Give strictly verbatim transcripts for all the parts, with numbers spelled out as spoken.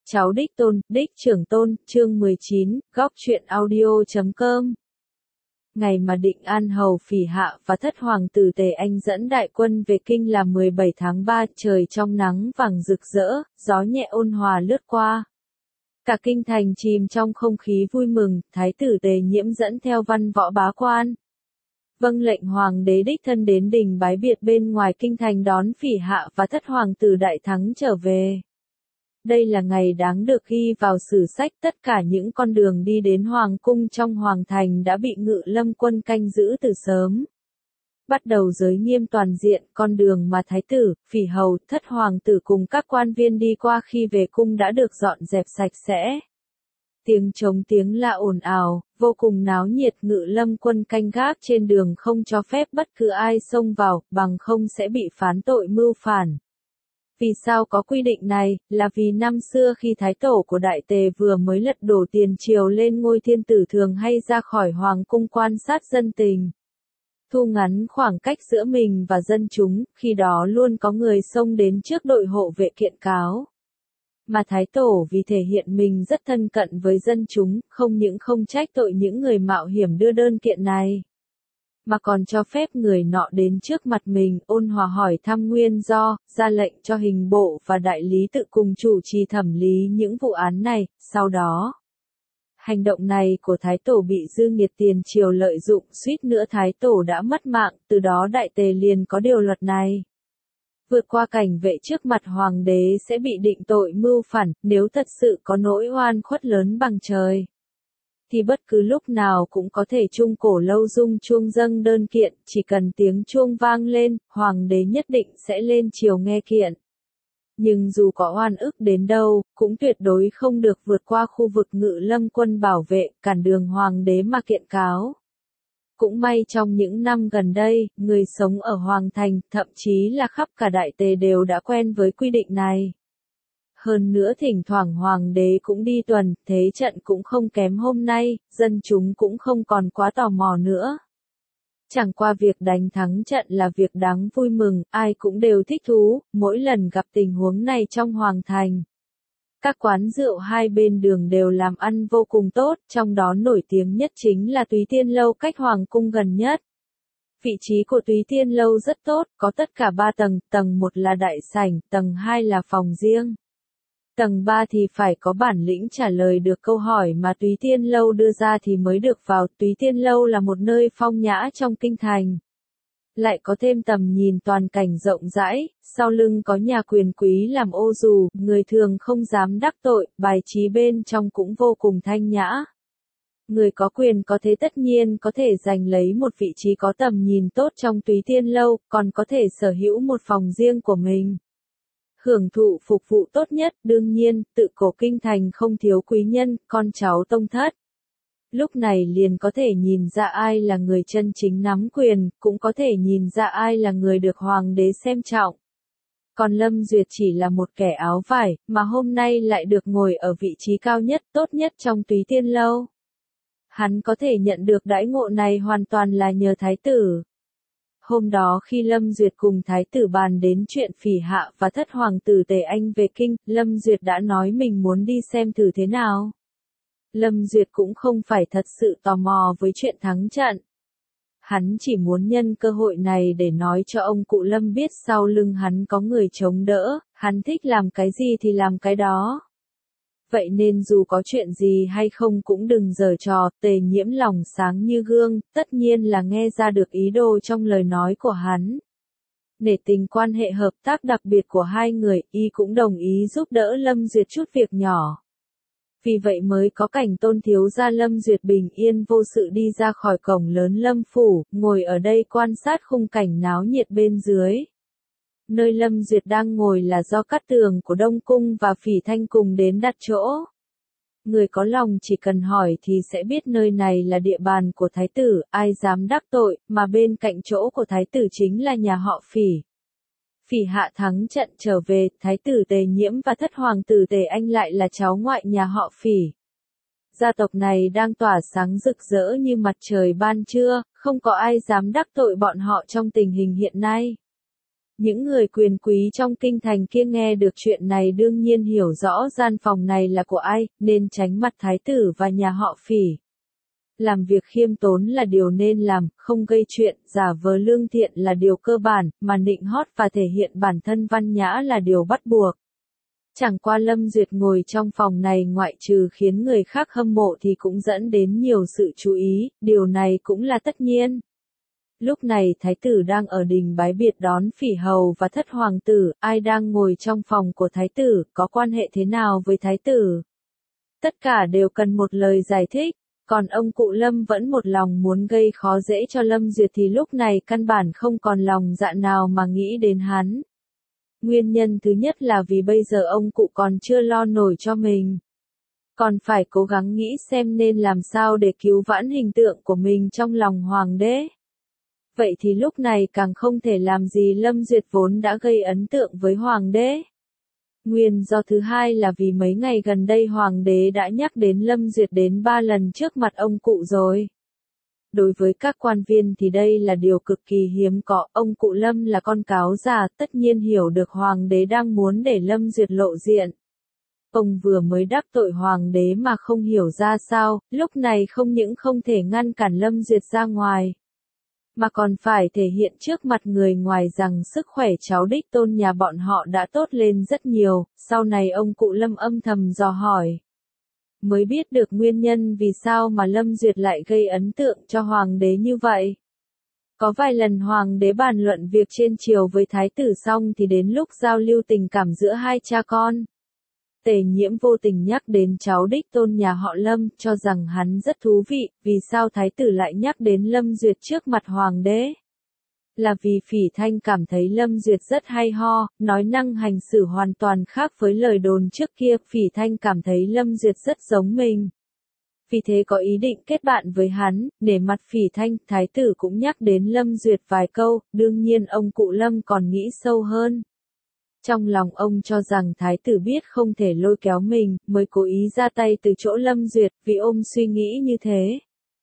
Cháu đích tôn, đích trưởng tôn, chương mười chín, góc truyện audio chấm com. Ngày mà Định An hầu Phỉ Hạ và thất hoàng tử Tề Anh dẫn đại quân về kinh là mười bảy tháng ba, trời trong nắng vàng rực rỡ, gió nhẹ ôn hòa lướt qua. Cả kinh thành chìm trong không khí vui mừng, thái tử Tề Nhiễm dẫn theo văn võ bá quan. Vâng lệnh hoàng đế đích thân đến đình bái biệt bên ngoài kinh thành đón Phỉ Hạ và thất hoàng tử đại thắng trở về. Đây là ngày đáng được ghi vào sử sách, tất cả những con đường đi đến hoàng cung trong hoàng thành đã bị Ngự Lâm quân canh giữ từ sớm. Bắt đầu giới nghiêm toàn diện, con đường mà thái tử, Phỉ hầu, thất hoàng tử cùng các quan viên đi qua khi về cung đã được dọn dẹp sạch sẽ. Tiếng trống tiếng la ồn ào, vô cùng náo nhiệt. Ngự Lâm quân canh gác trên đường không cho phép bất cứ ai xông vào, bằng không sẽ bị phán tội mưu phản. Vì sao có quy định này, là vì năm xưa khi thái tổ của Đại Tề vừa mới lật đổ tiền triều lên ngôi, thiên tử thường hay ra khỏi hoàng cung quan sát dân tình. Thu ngắn khoảng cách giữa mình và dân chúng, khi đó luôn có người xông đến trước đội hộ vệ kiện cáo. Mà thái tổ vì thể hiện mình rất thân cận với dân chúng, không những không trách tội những người mạo hiểm đưa đơn kiện này, mà còn cho phép người nọ đến trước mặt mình, ôn hòa hỏi thăm nguyên do, ra lệnh cho hình bộ và đại lý tự cùng chủ trì thẩm lý những vụ án này. Sau đó, hành động này của thái tổ bị dư nghiệt tiền triều lợi dụng, suýt nữa thái tổ đã mất mạng, từ đó Đại Tề liền có điều luật này. Vượt qua cảnh vệ trước mặt hoàng đế sẽ bị định tội mưu phản, nếu thật sự có nỗi oan khuất lớn bằng trời, thì bất cứ lúc nào cũng có thể trung cổ lâu dung chuông dâng đơn kiện, chỉ cần tiếng chuông vang lên, hoàng đế nhất định sẽ lên triều nghe kiện. Nhưng dù có oan ức đến đâu, cũng tuyệt đối không được vượt qua khu vực Ngự Lâm quân bảo vệ, cản đường hoàng đế mà kiện cáo. Cũng may trong những năm gần đây, người sống ở Hoàng Thành, thậm chí là khắp cả Đại Tề đều đã quen với quy định này. Hơn nữa thỉnh thoảng hoàng đế cũng đi tuần, thế trận cũng không kém hôm nay, dân chúng cũng không còn quá tò mò nữa. Chẳng qua việc đánh thắng trận là việc đáng vui mừng, ai cũng đều thích thú, mỗi lần gặp tình huống này trong hoàng thành. Các quán rượu hai bên đường đều làm ăn vô cùng tốt, trong đó nổi tiếng nhất chính là Túy Tiên Lâu cách hoàng cung gần nhất. Vị trí của Túy Tiên Lâu rất tốt, có tất cả ba tầng, tầng một là đại sảnh, tầng hai là phòng riêng. Tầng ba thì phải có bản lĩnh trả lời được câu hỏi mà Túy Tiên Lâu đưa ra thì mới được vào. Túy Tiên Lâu là một nơi phong nhã trong kinh thành, lại có thêm tầm nhìn toàn cảnh rộng rãi, sau lưng có nhà quyền quý làm ô dù, người thường không dám đắc tội, bài trí bên trong cũng vô cùng thanh nhã. Người có quyền có thế tất nhiên có thể giành lấy một vị trí có tầm nhìn tốt trong Túy Tiên Lâu, còn có thể sở hữu một phòng riêng của mình, hưởng thụ phục vụ tốt nhất. Đương nhiên, tự cổ kinh thành không thiếu quý nhân, con cháu tông thất. Lúc này liền có thể nhìn ra ai là người chân chính nắm quyền, cũng có thể nhìn ra ai là người được hoàng đế xem trọng. Còn Lâm Duyệt chỉ là một kẻ áo vải, mà hôm nay lại được ngồi ở vị trí cao nhất, tốt nhất trong Túy Tiên Lâu. Hắn có thể nhận được đãi ngộ này hoàn toàn là nhờ thái tử. Hôm đó khi Lâm Duyệt cùng thái tử bàn đến chuyện Phỉ Hạ và thất hoàng tử Tề Anh về kinh, Lâm Duyệt đã nói mình muốn đi xem thử thế nào. Lâm Duyệt cũng không phải thật sự tò mò với chuyện thắng trận. Hắn chỉ muốn nhân cơ hội này để nói cho ông cụ Lâm biết sau lưng hắn có người chống đỡ, hắn thích làm cái gì thì làm cái đó. Vậy nên dù có chuyện gì hay không cũng đừng giở trò. Tề Nhiễm lòng sáng như gương, tất nhiên là nghe ra được ý đồ trong lời nói của hắn. Nể tình quan hệ hợp tác đặc biệt của hai người, y cũng đồng ý giúp đỡ Lâm Duyệt chút việc nhỏ. Vì vậy mới có cảnh tôn thiếu gia Lâm Duyệt bình yên vô sự đi ra khỏi cổng lớn Lâm phủ, ngồi ở đây quan sát khung cảnh náo nhiệt bên dưới. Nơi Lâm Duyệt đang ngồi là do Cát Tường của Đông Cung và Phỉ Thanh cùng đến đặt chỗ. Người có lòng chỉ cần hỏi thì sẽ biết nơi này là địa bàn của thái tử, ai dám đắc tội, mà bên cạnh chỗ của thái tử chính là nhà họ Phỉ. Phỉ Hạ thắng trận trở về, thái tử Tề Nhiễm và thất hoàng tử Tề Anh lại là cháu ngoại nhà họ Phỉ. Gia tộc này đang tỏa sáng rực rỡ như mặt trời ban trưa, không có ai dám đắc tội bọn họ trong tình hình hiện nay. Những người quyền quý trong kinh thành kia nghe được chuyện này đương nhiên hiểu rõ gian phòng này là của ai, nên tránh mặt thái tử và nhà họ Phỉ. Làm việc khiêm tốn là điều nên làm, không gây chuyện, giả vờ lương thiện là điều cơ bản, mà nịnh hót và thể hiện bản thân văn nhã là điều bắt buộc. Chẳng qua Lâm Duyệt ngồi trong phòng này ngoại trừ khiến người khác hâm mộ thì cũng dẫn đến nhiều sự chú ý, điều này cũng là tất nhiên. Lúc này thái tử đang ở đình bái biệt đón Phỉ hầu và thất hoàng tử, ai đang ngồi trong phòng của thái tử, có quan hệ thế nào với thái tử? Tất cả đều cần một lời giải thích, còn ông cụ Lâm vẫn một lòng muốn gây khó dễ cho Lâm Duyệt thì lúc này căn bản không còn lòng dạ nào mà nghĩ đến hắn. Nguyên nhân thứ nhất là vì bây giờ ông cụ còn chưa lo nổi cho mình. Còn phải cố gắng nghĩ xem nên làm sao để cứu vãn hình tượng của mình trong lòng hoàng đế. Vậy thì lúc này càng không thể làm gì Lâm Duyệt vốn đã gây ấn tượng với hoàng đế. Nguyên do thứ hai là vì mấy ngày gần đây hoàng đế đã nhắc đến Lâm Duyệt đến ba lần trước mặt ông cụ rồi. Đối với các quan viên thì đây là điều cực kỳ hiếm có, ông cụ Lâm là con cáo già, tất nhiên hiểu được hoàng đế đang muốn để Lâm Duyệt lộ diện. Ông vừa mới đắc tội hoàng đế mà không hiểu ra sao, lúc này không những không thể ngăn cản Lâm Duyệt ra ngoài, mà còn phải thể hiện trước mặt người ngoài rằng sức khỏe cháu đích tôn nhà bọn họ đã tốt lên rất nhiều. Sau này ông cụ Lâm âm thầm dò hỏi, mới biết được nguyên nhân vì sao mà Lâm Duyệt lại gây ấn tượng cho hoàng đế như vậy. Có vài lần hoàng đế bàn luận việc trên triều với thái tử xong thì đến lúc giao lưu tình cảm giữa hai cha con, Tề Nhiễm vô tình nhắc đến cháu đích tôn nhà họ Lâm, cho rằng hắn rất thú vị, vì sao thái tử lại nhắc đến Lâm Duyệt trước mặt hoàng đế? Là vì Phỉ Thanh cảm thấy Lâm Duyệt rất hay ho, nói năng hành xử hoàn toàn khác với lời đồn trước kia, Phỉ Thanh cảm thấy Lâm Duyệt rất giống mình. Vì thế có ý định kết bạn với hắn, nể mặt Phỉ Thanh, thái tử cũng nhắc đến Lâm Duyệt vài câu, đương nhiên ông cụ Lâm còn nghĩ sâu hơn. Trong lòng ông cho rằng thái tử biết không thể lôi kéo mình, mới cố ý ra tay từ chỗ Lâm Duyệt, vì ông suy nghĩ như thế.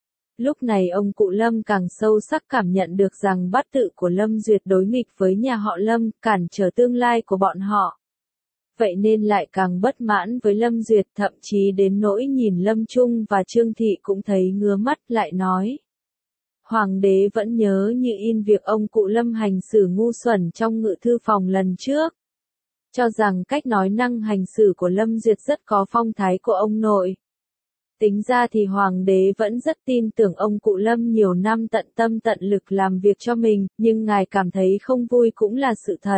Lúc này ông cụ Lâm càng sâu sắc cảm nhận được rằng bát tự của Lâm Duyệt đối nghịch với nhà họ Lâm, cản trở tương lai của bọn họ. Vậy nên lại càng bất mãn với Lâm Duyệt, thậm chí đến nỗi nhìn Lâm Trung và Trương Thị cũng thấy ngứa mắt, lại nói. Hoàng đế vẫn nhớ như in việc ông cụ Lâm hành xử ngu xuẩn trong ngự thư phòng lần trước. Cho rằng cách nói năng hành xử của Lâm Duyệt rất có phong thái của ông nội. Tính ra thì hoàng đế vẫn rất tin tưởng ông cụ Lâm nhiều năm tận tâm tận lực làm việc cho mình, nhưng ngài cảm thấy không vui cũng là sự thật.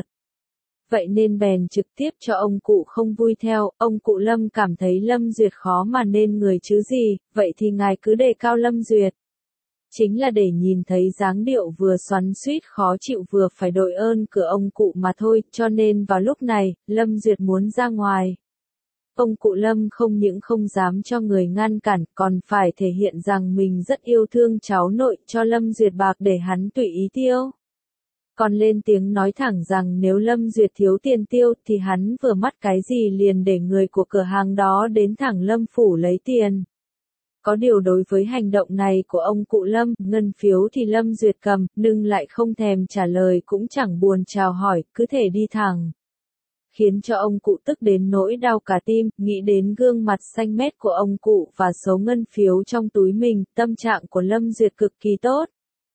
Vậy nên bèn trực tiếp cho ông cụ không vui theo, ông cụ Lâm cảm thấy Lâm Duyệt khó mà nên người chứ gì, vậy thì ngài cứ đề cao Lâm Duyệt. Chính là để nhìn thấy dáng điệu vừa xoắn xuýt khó chịu vừa phải đội ơn cửa ông cụ mà thôi, cho nên vào lúc này, Lâm Duyệt muốn ra ngoài. Ông cụ Lâm không những không dám cho người ngăn cản, còn phải thể hiện rằng mình rất yêu thương cháu nội, cho Lâm Duyệt bạc để hắn tùy ý tiêu. Còn lên tiếng nói thẳng rằng nếu Lâm Duyệt thiếu tiền tiêu thì hắn vừa mắt cái gì liền để người của cửa hàng đó đến thẳng Lâm phủ lấy tiền. Có điều đối với hành động này của ông cụ Lâm, ngân phiếu thì Lâm Duyệt cầm, nhưng lại không thèm trả lời cũng chẳng buồn chào hỏi, cứ thể đi thẳng. Khiến cho ông cụ tức đến nỗi đau cả tim, nghĩ đến gương mặt xanh mét của ông cụ và số ngân phiếu trong túi mình, tâm trạng của Lâm Duyệt cực kỳ tốt.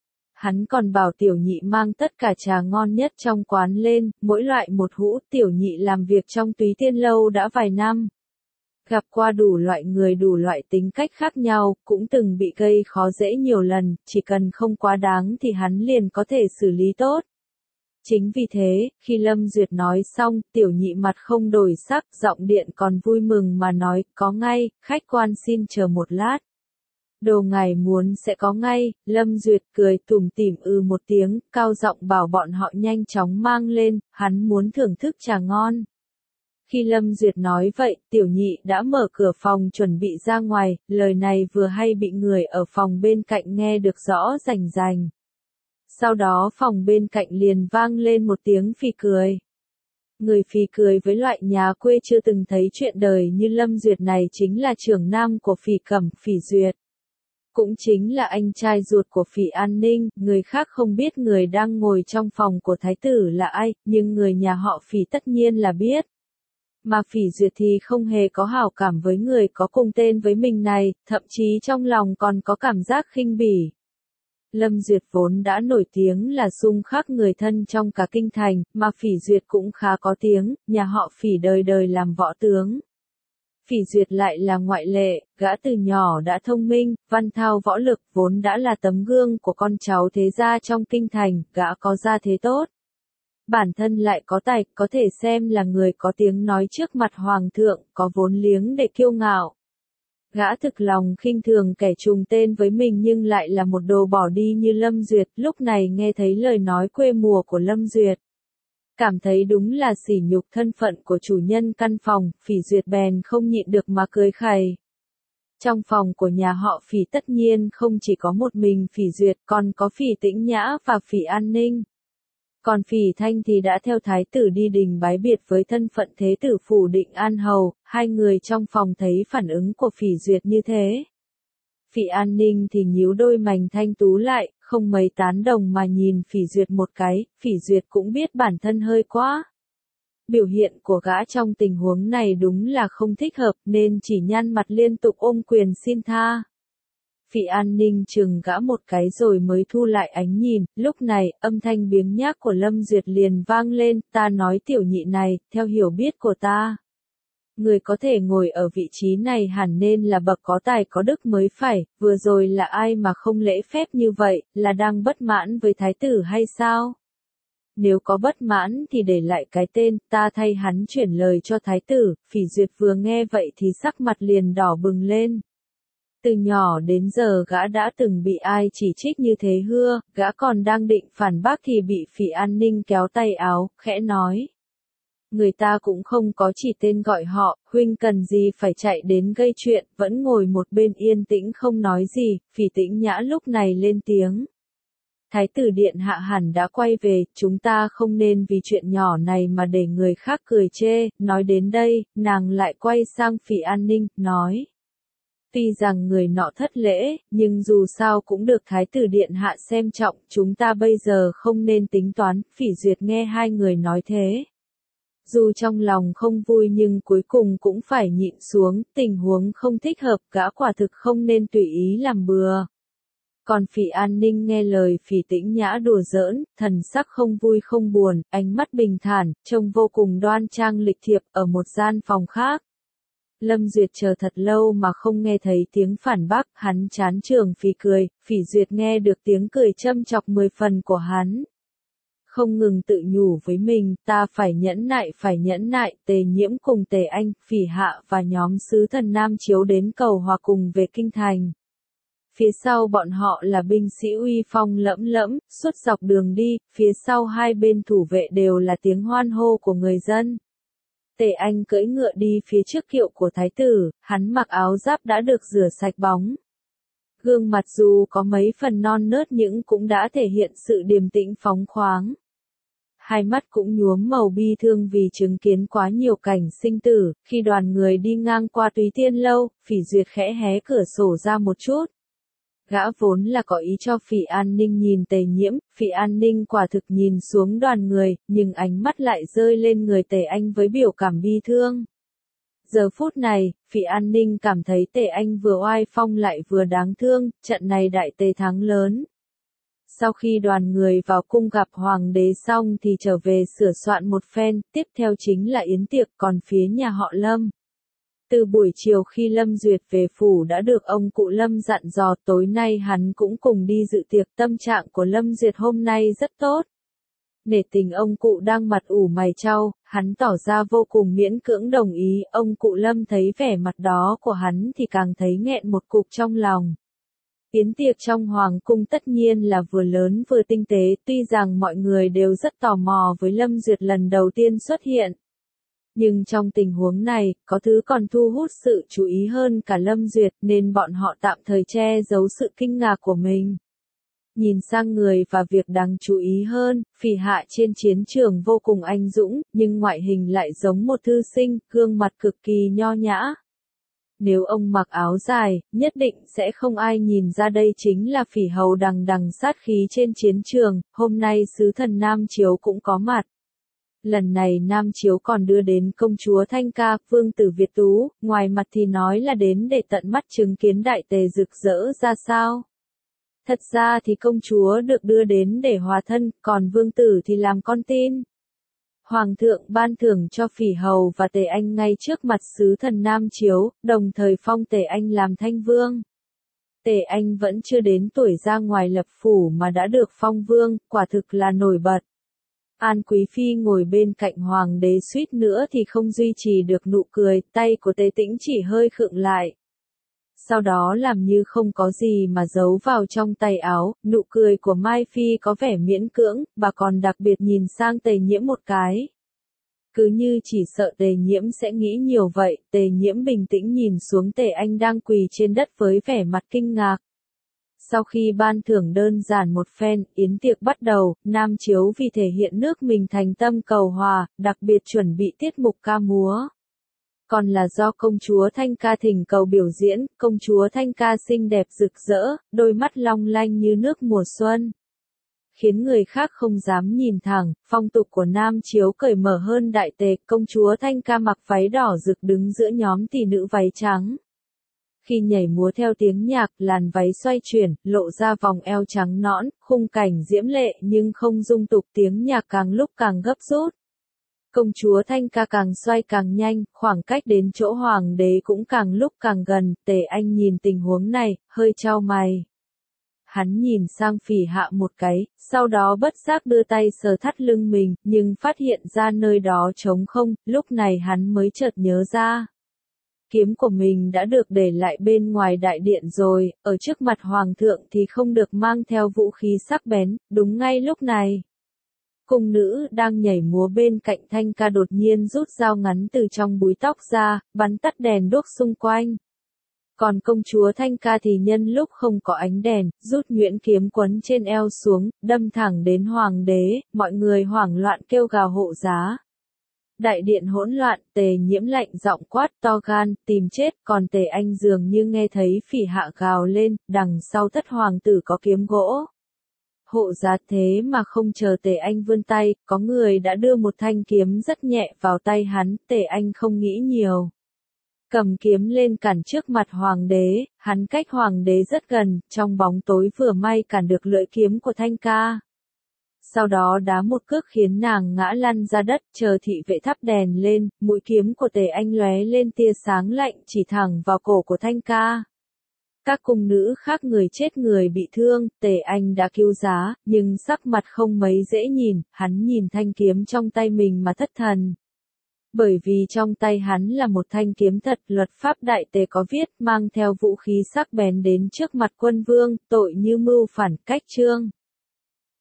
Hắn còn bảo tiểu nhị mang tất cả trà ngon nhất trong quán lên, mỗi loại một hũ, tiểu nhị làm việc trong Túy Tiên Lâu đã vài năm. Gặp qua đủ loại người đủ loại tính cách khác nhau, cũng từng bị gây khó dễ nhiều lần, chỉ cần không quá đáng thì hắn liền có thể xử lý tốt. Chính vì thế, khi Lâm Duyệt nói xong, tiểu nhị mặt không đổi sắc, giọng điện còn vui mừng mà nói, có ngay, khách quan xin chờ một lát. Đồ ngài muốn sẽ có ngay, Lâm Duyệt cười tủm tỉm ư một tiếng, cao giọng bảo bọn họ nhanh chóng mang lên, hắn muốn thưởng thức trà ngon. Khi Lâm Duyệt nói vậy, tiểu nhị đã mở cửa phòng chuẩn bị ra ngoài, lời này vừa hay bị người ở phòng bên cạnh nghe được rõ rành rành. Sau đó phòng bên cạnh liền vang lên một tiếng phì cười. Người phì cười với loại nhà quê chưa từng thấy chuyện đời như Lâm Duyệt này chính là trưởng nam của Phỉ Cẩm, Phỉ Duyệt. cũng chính là anh trai ruột của Phỉ An Ninh, người khác không biết người đang ngồi trong phòng của thái tử là ai, nhưng người nhà họ Phỉ tất nhiên là biết. Mà Phỉ Duyệt thì không hề có hảo cảm với người có cùng tên với mình này, thậm chí trong lòng còn có cảm giác khinh bỉ. Lâm Duyệt vốn đã nổi tiếng là xung khắc người thân trong cả kinh thành, mà Phỉ Duyệt cũng khá có tiếng, nhà họ Phỉ đời đời làm võ tướng. Phỉ Duyệt lại là ngoại lệ, gã từ nhỏ đã thông minh, văn thao võ lực, vốn đã là tấm gương của con cháu thế gia trong kinh thành, gã có gia thế tốt. Bản thân lại có tài, có thể xem là người có tiếng nói trước mặt hoàng thượng, có vốn liếng để kiêu ngạo. Gã thực lòng khinh thường kẻ trùng tên với mình nhưng lại là một đồ bỏ đi như Lâm Duyệt, lúc này nghe thấy lời nói quê mùa của Lâm Duyệt. Cảm thấy đúng là sỉ nhục thân phận của chủ nhân căn phòng, Phỉ Duyệt bèn không nhịn được mà cười khẩy. Trong phòng của nhà họ Phỉ tất nhiên không chỉ có một mình Phỉ Duyệt, còn có Phỉ Tĩnh Nhã và Phỉ An Ninh. Còn Phỉ Thanh thì đã theo thái tử đi đình bái biệt với thân phận thế tử phủ Định An Hầu, hai người trong phòng thấy phản ứng của Phỉ Duyệt như thế. Phỉ An Ninh thì nhíu đôi mày thanh tú lại, không mấy tán đồng mà nhìn Phỉ Duyệt một cái, Phỉ Duyệt cũng biết bản thân hơi quá. Biểu hiện của gã trong tình huống này đúng là không thích hợp nên chỉ nhăn mặt liên tục ôm quyền xin tha. Phỉ An Ninh chừng gã một cái rồi mới thu lại ánh nhìn, lúc này âm thanh biếng nhác của Lâm Duyệt liền vang lên, ta nói tiểu nhị này, theo hiểu biết của ta. Người có thể ngồi ở vị trí này hẳn nên là bậc có tài có đức mới phải, vừa rồi là ai mà không lễ phép như vậy, là đang bất mãn với thái tử hay sao? Nếu có bất mãn thì để lại cái tên, ta thay hắn chuyển lời cho thái tử. Phỉ Duyệt vừa nghe vậy thì sắc mặt liền đỏ bừng lên. Từ nhỏ đến giờ gã đã từng bị ai chỉ trích như thế hưa, gã còn đang định phản bác thì bị Phỉ An Ninh kéo tay áo, khẽ nói. Người ta cũng không có chỉ tên gọi họ, huynh cần gì phải chạy đến gây chuyện, vẫn ngồi một bên yên tĩnh không nói gì. Phỉ Tĩnh Nhã lúc này lên tiếng. Thái tử điện hạ hẳn đã quay về, chúng ta không nên vì chuyện nhỏ này mà để người khác cười chê. Nói đến đây, nàng lại quay sang Phỉ An Ninh, nói. Tuy rằng người nọ thất lễ, nhưng dù sao cũng được thái tử điện hạ xem trọng, chúng ta bây giờ không nên tính toán. Phỉ Duyệt nghe hai người nói thế. Dù trong lòng không vui nhưng cuối cùng cũng phải nhịn xuống, tình huống không thích hợp, gã quả thực không nên tùy ý làm bừa. Còn Phỉ An Ninh nghe lời Phỉ Tĩnh Nhã đùa giỡn, thần sắc không vui không buồn, ánh mắt bình thản, trông vô cùng đoan trang lịch thiệp ở một gian phòng khác. Lâm Duyệt chờ thật lâu mà không nghe thấy tiếng phản bác, hắn chán trường phì cười, Phỉ Duyệt nghe được tiếng cười châm chọc mười phần của hắn. Không ngừng tự nhủ với mình, ta phải nhẫn nại phải nhẫn nại, Tề Nhiễm cùng Tề Anh, Phỉ Hạ và nhóm sứ thần Nam Chiếu đến cầu hòa cùng về kinh thành. Phía sau bọn họ là binh sĩ uy phong lẫm lẫm, suốt dọc đường đi, phía sau hai bên thủ vệ đều là tiếng hoan hô của người dân. Tề Anh cưỡi ngựa đi phía trước kiệu của thái tử, hắn mặc áo giáp đã được rửa sạch bóng. Gương mặt dù có mấy phần non nớt nhưng cũng đã thể hiện sự điềm tĩnh phóng khoáng. Hai mắt cũng nhuốm màu bi thương vì chứng kiến quá nhiều cảnh sinh tử, khi đoàn người đi ngang qua Túy Tiên Lâu, Phỉ Duyệt khẽ hé cửa sổ ra một chút. Gã vốn là có ý cho Phỉ An Ninh nhìn Tề Nhiễm, Phỉ An Ninh quả thực nhìn xuống đoàn người, nhưng ánh mắt lại rơi lên người Tề Anh với biểu cảm bi thương. Giờ phút này, Phỉ An Ninh cảm thấy Tề Anh vừa oai phong lại vừa đáng thương, trận này đại tề thắng lớn. Sau khi đoàn người vào cung gặp hoàng đế xong thì trở về sửa soạn một phen, tiếp theo chính là yến tiệc, còn phía nhà họ Lâm. Từ buổi chiều khi Lâm Duyệt về phủ đã được ông cụ Lâm dặn dò, tối nay hắn cũng cùng đi dự tiệc. Tâm trạng của Lâm Duyệt hôm nay rất tốt. Nể tình ông cụ đang mặt ủ mày chau, hắn tỏ ra vô cùng miễn cưỡng đồng ý, ông cụ Lâm thấy vẻ mặt đó của hắn thì càng thấy nghẹn một cục trong lòng. Yến tiệc trong hoàng cung tất nhiên là vừa lớn vừa tinh tế, tuy rằng mọi người đều rất tò mò với Lâm Duyệt lần đầu tiên xuất hiện. Nhưng trong tình huống này, có thứ còn thu hút sự chú ý hơn cả Lâm Duyệt nên bọn họ tạm thời che giấu sự kinh ngạc của mình. Nhìn sang người và việc đáng chú ý hơn, Phỉ Hạ trên chiến trường vô cùng anh dũng, nhưng ngoại hình lại giống một thư sinh, gương mặt cực kỳ nho nhã. Nếu ông mặc áo dài, nhất định sẽ không ai nhìn ra đây chính là Phỉ Hầu đằng đằng sát khí trên chiến trường, hôm nay sứ thần Nam Chiếu cũng có mặt. Lần này Nam Chiếu còn đưa đến công chúa Thanh Ca, vương tử Việt Tú, ngoài mặt thì nói là đến để tận mắt chứng kiến đại tề rực rỡ ra sao. Thật ra thì công chúa được đưa đến để hòa thân, còn vương tử thì làm con tin. Hoàng thượng ban thưởng cho Phỉ Hầu và Tề Anh ngay trước mặt sứ thần Nam Chiếu, đồng thời phong Tề Anh làm thanh vương. Tề Anh vẫn chưa đến tuổi ra ngoài lập phủ mà đã được phong vương, quả thực là nổi bật. An Quý Phi ngồi bên cạnh hoàng đế suýt nữa thì không duy trì được nụ cười, tay của Tề Tĩnh chỉ hơi khựng lại. Sau đó làm như không có gì mà giấu vào trong tay áo, nụ cười của Mai Phi có vẻ miễn cưỡng, bà còn đặc biệt nhìn sang Tề Nhiễm một cái. Cứ như chỉ sợ Tề Nhiễm sẽ nghĩ nhiều vậy, Tề Nhiễm bình tĩnh nhìn xuống Tề Anh đang quỳ trên đất với vẻ mặt kinh ngạc. Sau khi ban thưởng đơn giản một phen, yến tiệc bắt đầu, Nam Chiếu vì thể hiện nước mình thành tâm cầu hòa, đặc biệt chuẩn bị tiết mục ca múa. Còn là do công chúa Thanh Ca thỉnh cầu biểu diễn, công chúa Thanh Ca xinh đẹp rực rỡ, đôi mắt long lanh như nước mùa xuân. Khiến người khác không dám nhìn thẳng, phong tục của Nam Chiếu cởi mở hơn đại tề, công chúa Thanh Ca mặc váy đỏ rực đứng giữa nhóm tỷ nữ váy trắng. Khi nhảy múa theo tiếng nhạc, làn váy xoay chuyển, lộ ra vòng eo trắng nõn, khung cảnh diễm lệ nhưng không dung tục, tiếng nhạc càng lúc càng gấp rút. Công chúa Thanh Ca càng xoay càng nhanh, khoảng cách đến chỗ hoàng đế cũng càng lúc càng gần, Tề Anh nhìn tình huống này, hơi chau mày. Hắn nhìn sang Phỉ Hạ một cái, sau đó bất giác đưa tay sờ thắt lưng mình, nhưng phát hiện ra nơi đó trống không, lúc này hắn mới chợt nhớ ra. Kiếm của mình đã được để lại bên ngoài đại điện rồi, ở trước mặt hoàng thượng thì không được mang theo vũ khí sắc bén, đúng ngay lúc này. Cung nữ đang nhảy múa bên cạnh Thanh Ca đột nhiên rút dao ngắn từ trong búi tóc ra, bắn tắt đèn đuốc xung quanh. Còn công chúa Thanh Ca thì nhân lúc không có ánh đèn, rút nhuyễn kiếm quấn trên eo xuống, đâm thẳng đến hoàng đế, mọi người hoảng loạn kêu gào hộ giá. Đại điện hỗn loạn, Tề Nhiễm lạnh giọng quát to gan, tìm chết, còn Tề Anh dường như nghe thấy Phỉ Hạ gào lên, đằng sau thất hoàng tử có kiếm gỗ. Hộ giá thế mà không chờ Tề Anh vươn tay, có người đã đưa một thanh kiếm rất nhẹ vào tay hắn, Tề Anh không nghĩ nhiều. Cầm kiếm lên cản trước mặt hoàng đế, hắn cách hoàng đế rất gần, trong bóng tối vừa may cản được lưỡi kiếm của Thanh Ca. Sau đó đá một cước khiến nàng ngã lăn ra đất, chờ thị vệ thắp đèn lên, mũi kiếm của Tề Anh lóe lên tia sáng lạnh chỉ thẳng vào cổ của Thanh Ca. Các cung nữ khác người chết người bị thương, Tề Anh đã cứu giá, nhưng sắc mặt không mấy dễ nhìn, hắn nhìn thanh kiếm trong tay mình mà thất thần. Bởi vì trong tay hắn là một thanh kiếm thật, luật pháp đại tề có viết, mang theo vũ khí sắc bén đến trước mặt quân vương, tội như mưu phản, cách trương.